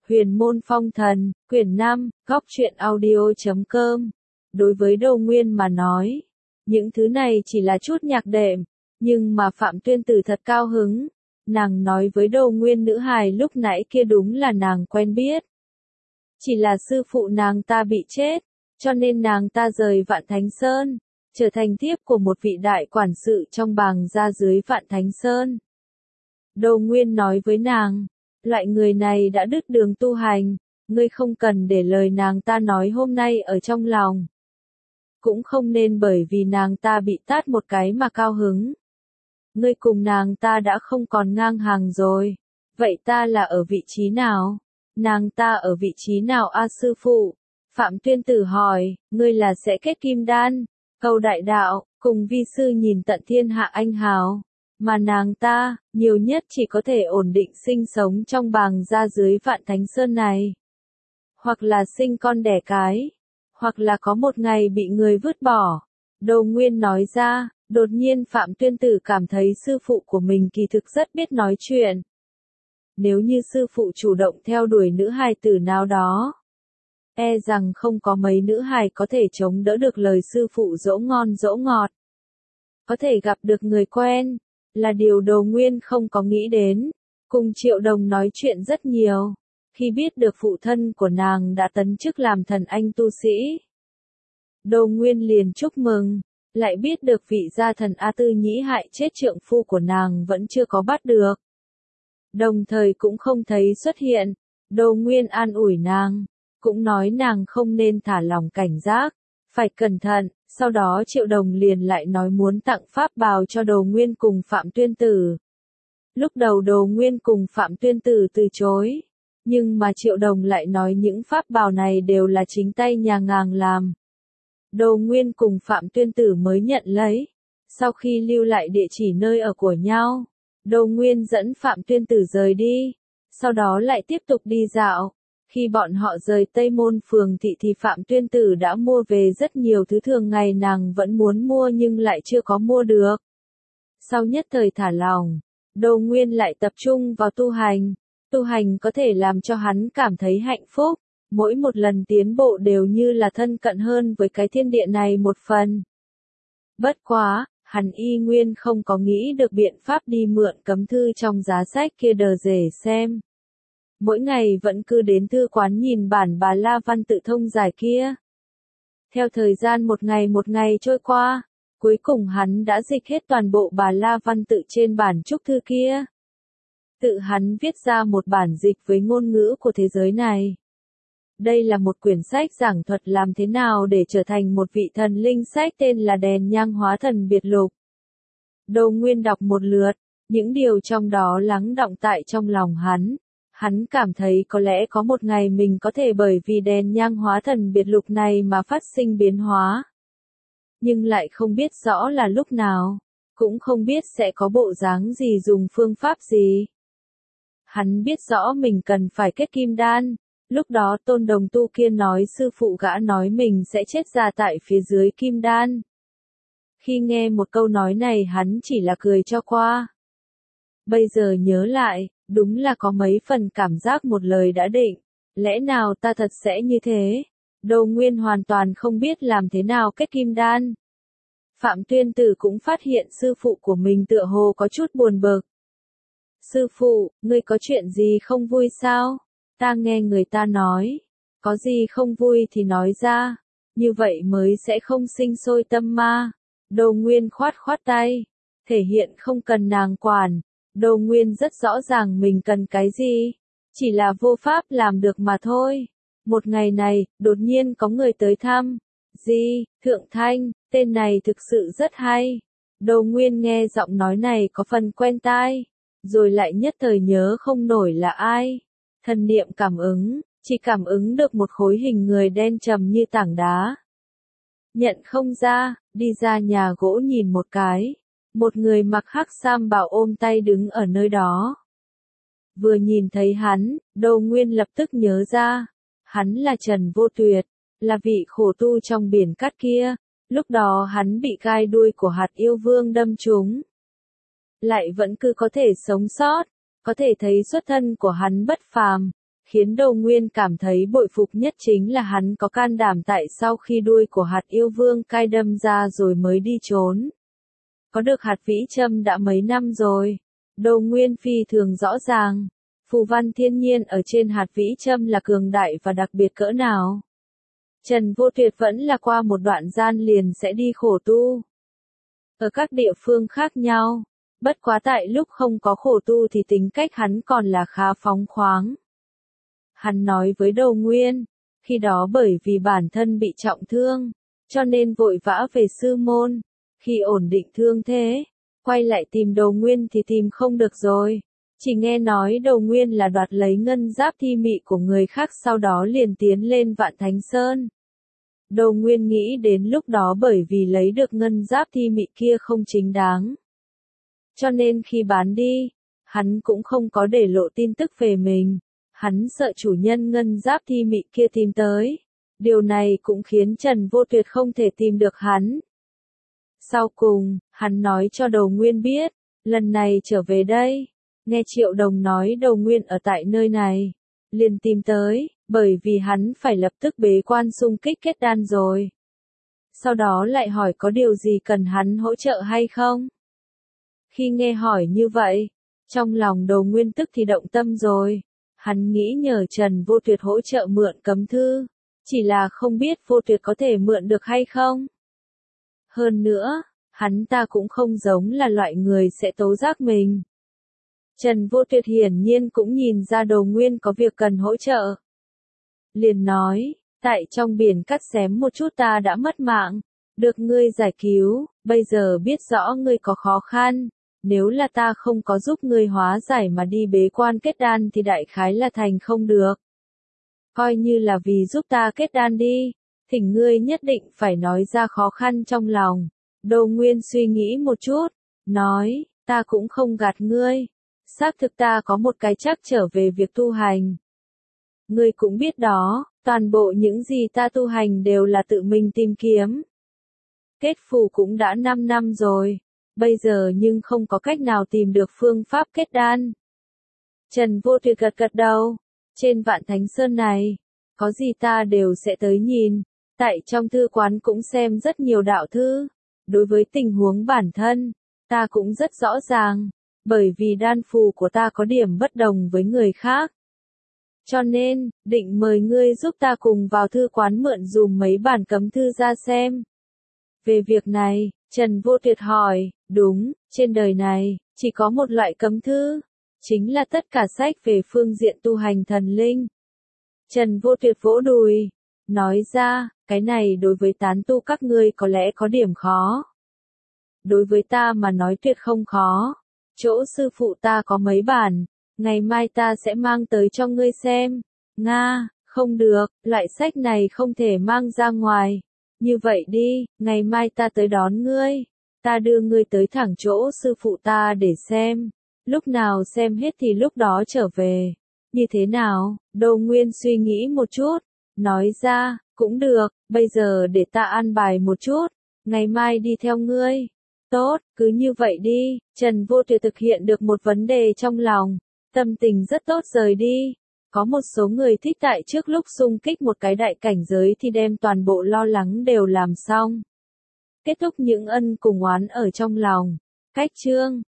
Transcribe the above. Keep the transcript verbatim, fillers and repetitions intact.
Huyền môn phong thần, quyển năm, góc truyện audio chấm com. Đối với Đô Nguyên mà nói, những thứ này chỉ là chút nhạc đệm, nhưng mà Phạm Tuyên Tử thật cao hứng. Nàng nói với Đô Nguyên nữ hài lúc nãy kia đúng là nàng quen biết. Chỉ là sư phụ nàng ta bị chết, cho nên nàng ta rời Vạn Thánh Sơn, trở thành thiếp của một vị đại quản sự trong bàng gia dưới Vạn Thánh Sơn. Đô Nguyên nói với nàng, loại người này đã đứt đường tu hành, ngươi không cần để lời nàng ta nói hôm nay ở trong lòng. Cũng không nên bởi vì nàng ta bị tát một cái mà cao hứng. Ngươi cùng nàng ta đã không còn ngang hàng rồi. Vậy ta là ở vị trí nào? Nàng ta ở vị trí nào a sư phụ? Phạm Tuyên Tử hỏi, ngươi là sẽ kết kim đan, câu đại đạo, cùng vi sư nhìn tận thiên hạ anh hào. Mà nàng ta, nhiều nhất chỉ có thể ổn định sinh sống trong bàng gia dưới Vạn Thánh Sơn này. Hoặc là sinh con đẻ cái, hoặc là có một ngày bị người vứt bỏ. Đô Nguyên nói ra, đột nhiên Phạm Tuyên Tử cảm thấy sư phụ của mình kỳ thực rất biết nói chuyện. Nếu như sư phụ chủ động theo đuổi nữ hài tử nào đó, e rằng không có mấy nữ hài có thể chống đỡ được lời sư phụ dỗ ngon dỗ ngọt. Có thể gặp được người quen, là điều Đô Nguyên không có nghĩ đến. Cùng Triệu Đồng nói chuyện rất nhiều, khi biết được phụ thân của nàng đã tấn chức làm thần anh tu sĩ. Đô Nguyên liền chúc mừng, lại biết được vị gia thần A Tư Nhĩ hại chết trượng phu của nàng vẫn chưa có bắt được. Đồng thời cũng không thấy xuất hiện, Đô Nguyên an ủi nàng, cũng nói nàng không nên thả lỏng cảnh giác, phải cẩn thận. Sau đó Triệu Đồng liền lại nói muốn tặng pháp bào cho Đô Nguyên cùng Phạm Tuyên Tử. Lúc đầu Đô Nguyên cùng Phạm Tuyên Tử từ chối, nhưng mà Triệu Đồng lại nói những pháp bào này đều là chính tay nhà nàng làm. Đô Nguyên cùng Phạm Tuyên Tử mới nhận lấy. Sau khi lưu lại địa chỉ nơi ở của nhau, Đô Nguyên dẫn Phạm Tuyên Tử rời đi, sau đó lại tiếp tục đi dạo. Khi bọn họ rời Tây Môn Phường thị thì Phạm Tuyên Tử đã mua về rất nhiều thứ thường ngày nàng vẫn muốn mua nhưng lại chưa có mua được. Sau nhất thời thả lỏng, Đô Nguyên lại tập trung vào tu hành. Tu hành có thể làm cho hắn cảm thấy hạnh phúc, mỗi một lần tiến bộ đều như là thân cận hơn với cái thiên địa này một phần. Bất quá, hắn y nguyên không có nghĩ được biện pháp đi mượn cấm thư trong giá sách kia đờ rể xem. Mỗi ngày vẫn cứ đến thư quán nhìn bản Bà La Văn tự thông giải kia. Theo thời gian một ngày một ngày trôi qua, cuối cùng hắn đã dịch hết toàn bộ Bà La Văn tự trên bản trúc thư kia. Tự hắn viết ra một bản dịch với ngôn ngữ của thế giới này. Đây là một quyển sách giảng thuật làm thế nào để trở thành một vị thần linh, sách tên là Đèn Nhang Hóa Thần Biệt Lục. Đô Nguyên đọc một lượt, những điều trong đó lắng đọng tại trong lòng hắn. Hắn cảm thấy có lẽ có một ngày mình có thể bởi vì Đèn Nhang Hóa Thần Biệt Lục này mà phát sinh biến hóa. Nhưng lại không biết rõ là lúc nào, cũng không biết sẽ có bộ dáng gì, dùng phương pháp gì. Hắn biết rõ mình cần phải kết kim đan. Lúc đó Tôn Đồng Tu kia nói sư phụ gã nói mình sẽ chết già tại phía dưới kim đan. Khi nghe một câu nói này hắn chỉ là cười cho qua. Bây giờ nhớ lại, đúng là có mấy phần cảm giác một lời đã định. Lẽ nào ta thật sẽ như thế? Đô Nguyên hoàn toàn không biết làm thế nào kết kim đan. Phạm Tuyên Tử cũng phát hiện sư phụ của mình tựa hồ có chút buồn bực. Sư phụ, ngươi có chuyện gì không vui sao? Ta nghe người ta nói, có gì không vui thì nói ra, như vậy mới sẽ không sinh sôi tâm ma. Đô Nguyên khoát khoát tay, thể hiện không cần nàng quản. Đô Nguyên rất rõ ràng mình cần cái gì, chỉ là vô pháp làm được mà thôi. Một ngày này, đột nhiên có người tới thăm. Di, Thượng Thanh, tên này thực sự rất hay. Đô Nguyên nghe giọng nói này có phần quen tai, rồi lại nhất thời nhớ không nổi là ai. Thần niệm cảm ứng, chỉ cảm ứng được một khối hình người đen trầm như tảng đá. Nhận không ra, đi ra nhà gỗ nhìn một cái. Một người mặc hắc sam bào ôm tay đứng ở nơi đó. Vừa nhìn thấy hắn, Đô Nguyên lập tức nhớ ra. Hắn là Trần Vô Tuyệt, là vị khổ tu trong biển cát kia. Lúc đó hắn bị gai đuôi của hạt yêu vương đâm trúng. Lại vẫn cứ có thể sống sót. Có thể thấy xuất thân của hắn bất phàm. Khiến Đầu Nguyên cảm thấy bội phục nhất chính là hắn có can đảm tại sau khi đuôi của hạt yêu vương cai đâm ra rồi mới đi trốn. Có được hạt vĩ châm đã mấy năm rồi. Đầu Nguyên phi thường rõ ràng. Phù văn thiên nhiên ở trên hạt vĩ châm là cường đại và đặc biệt cỡ nào. Trần Vô Tuyệt vẫn là qua một đoạn gian liền sẽ đi khổ tu. Ở các địa phương khác nhau. Bất quá tại lúc không có khổ tu thì tính cách hắn còn là khá phóng khoáng. Hắn nói với Đầu Nguyên, khi đó bởi vì bản thân bị trọng thương, cho nên vội vã về sư môn, khi ổn định thương thế, quay lại tìm Đầu Nguyên thì tìm không được rồi. Chỉ nghe nói Đầu Nguyên là đoạt lấy ngân giáp thi mị của người khác sau đó liền tiến lên Vạn Thánh Sơn. Đầu Nguyên nghĩ đến lúc đó bởi vì lấy được ngân giáp thi mị kia không chính đáng. Cho nên khi bán đi, hắn cũng không có để lộ tin tức về mình. Hắn sợ chủ nhân ngân giáp thi mị kia tìm tới. Điều này cũng khiến Trần Vô Tuyệt không thể tìm được hắn. Sau cùng, hắn nói cho Đầu Nguyên biết, lần này trở về đây, nghe Triệu Đồng nói Đầu Nguyên ở tại nơi này, liền tìm tới, bởi vì hắn phải lập tức bế quan xung kích kết đan rồi. Sau đó lại hỏi có điều gì cần hắn hỗ trợ hay không? Khi nghe hỏi như vậy, trong lòng Đầu Nguyên tức thì động tâm rồi. Hắn nghĩ nhờ Trần Vô Tuyệt hỗ trợ mượn cấm thư, chỉ là không biết Vô Tuyệt có thể mượn được hay không. Hơn nữa, hắn ta cũng không giống là loại người sẽ tố giác mình. Trần Vô Tuyệt hiển nhiên cũng nhìn ra Đầu Nguyên có việc cần hỗ trợ. Liền nói, tại trong biển cắt xém một chút ta đã mất mạng, được ngươi giải cứu, bây giờ biết rõ ngươi có khó khăn. Nếu là ta không có giúp ngươi hóa giải mà đi bế quan kết đan thì đại khái là thành không được. Coi như là vì giúp ta kết đan đi, thỉnh ngươi nhất định phải nói ra khó khăn trong lòng. Đầu Nguyên suy nghĩ một chút, nói, ta cũng không gạt ngươi. Xác thực ta có một cái trắc trở về việc tu hành. Ngươi cũng biết đó, toàn bộ những gì ta tu hành đều là tự mình tìm kiếm. Kết phù cũng đã năm năm rồi. Bây giờ nhưng không có cách nào tìm được phương pháp kết đan. Trần Vô Tuyệt gật gật đầu. Trên Vạn Thánh Sơn này, có gì ta đều sẽ tới nhìn. Tại trong thư quán cũng xem rất nhiều đạo thư. Đối với tình huống bản thân, ta cũng rất rõ ràng. Bởi vì đan phù của ta có điểm bất đồng với người khác. Cho nên, định mời ngươi giúp ta cùng vào thư quán mượn dùm mấy bản cấm thư ra xem. Về việc này, Trần Vô Tuyệt hỏi, đúng, trên đời này, chỉ có một loại cấm thư, chính là tất cả sách về phương diện tu hành thần linh. Trần Vô Tuyệt vỗ đùi, nói ra, cái này đối với tán tu các ngươi có lẽ có điểm khó. Đối với ta mà nói tuyệt không khó, chỗ sư phụ ta có mấy bản, ngày mai ta sẽ mang tới cho ngươi xem. Nga, không được, loại sách này không thể mang ra ngoài. Như vậy đi, ngày mai ta tới đón ngươi, ta đưa ngươi tới thẳng chỗ sư phụ ta để xem, lúc nào xem hết thì lúc đó trở về. Như thế nào? Đầu Nguyên suy nghĩ một chút, nói ra, cũng được, bây giờ để ta an bài một chút, ngày mai đi theo ngươi. Tốt, cứ như vậy đi. Trần Vô Tuyệt thực hiện được một vấn đề trong lòng, tâm tình rất tốt rời đi. Có một số người thích tại trước lúc xung kích một cái đại cảnh giới thì đem toàn bộ lo lắng đều làm xong. Kết thúc những ân cùng oán ở trong lòng. Cách chương